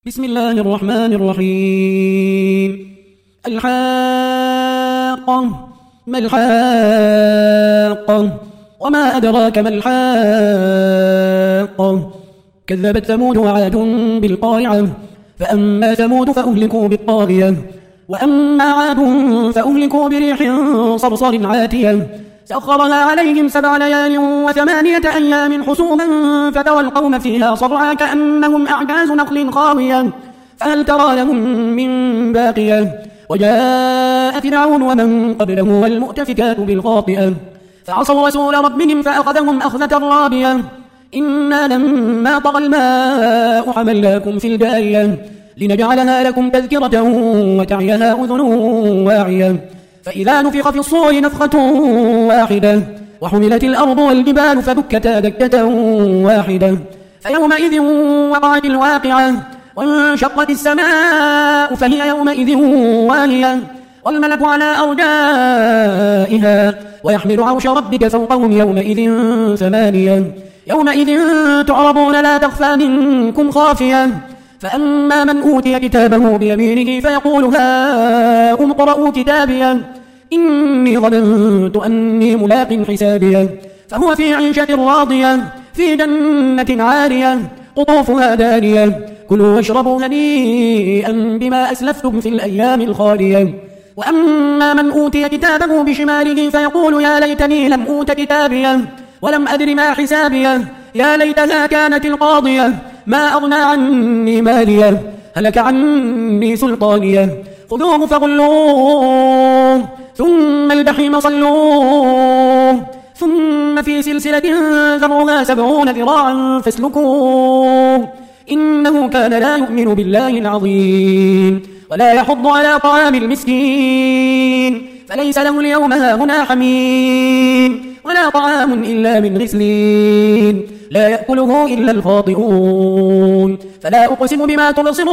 بسم الله الرحمن الرحيم. الحاقة ما الحاقة وما أدراك ما الحاقة. كذبت ثمود وعاد بالقارعة فأما ثمود فأهلكوا بالطاغية وأما عاد فأهلكوا بريح صرصر عاتية سخرها عليهم 7 ليال و8 أيام حسوما فترى القوم فيها صرعى كأنهم أعجاز نخل خاوية فهل ترى لهم من باقية. وجاء فرعون ومن قبله والمؤتفكات بالخاطئة فعصوا رسول ربهم فأخذهم أخذة رابية. إنا لما طغى الماء حملناكم في الجارية لنجعلها لكم تذكرة وتعيها أذن واعية فإذا نفخ في الصور نفخة واحدة وحملت الأرض والجبال فدكتا دكة واحدة فيومئذ وقعت الواقعة وانشقت السماء فهي يومئذ واهية والملك على أرجائها ويحمل عرش ربك فوقهم يومئذ 8 يومئذ تعرضون لا تخفى منكم خافية. فأما من أوتي كتابه بيمينه فيقول هاؤم اقرءوا كتابيه إني ظننت أني ملاق حسابيه فهو في عيشة راضية في جنة عالية قطوفها دانية كلوا واشربوا هنيئا بما أسلفتم في الأيام الخالية. وأما من أوتي كتابه بشماله فيقول يا ليتني لم أوت كتابيه ولم أدر ما حسابيه يا ليتها كانت القاضية ما أغنى عني ماليه هلك عني سلطانيه خذوه فغلوه ثم الجحيم صلوه ثم في سلسلة ذرعها 70 ذراعا فاسلكوه إنه كان لا يؤمن بالله العظيم ولا يحض على طعام المسكين فليس له اليوم هاهنا حميم ولا طعام إلا من غسلين لا يأكله إلا الخاطئون. فلا أقسم بما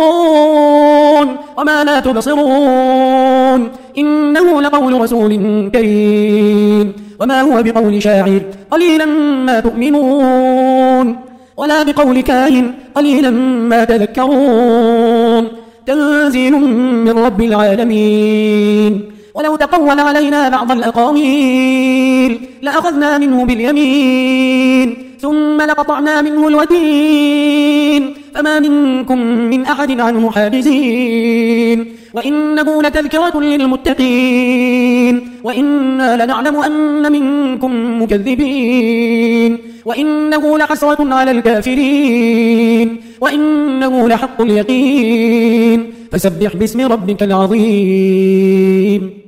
تبصرون وما لا تبصرون إنه لقول رسول كريم وما هو بقول شاعر قليلا ما تؤمنون ولا بقول كاهن قليلا ما تذكرون تنزيل من رب العالمين. ولو تقول علينا بعض الأقاويل لأخذنا منه باليمين ثم لقطعنا منه الوتين فما منكم من أحد عنه حاجزين وإنه لتذكرة للمتقين وإنا لنعلم أن منكم مكذبين وإنه لحسرة على الكافرين وإنه لحق اليقين فسبح باسم ربك العظيم.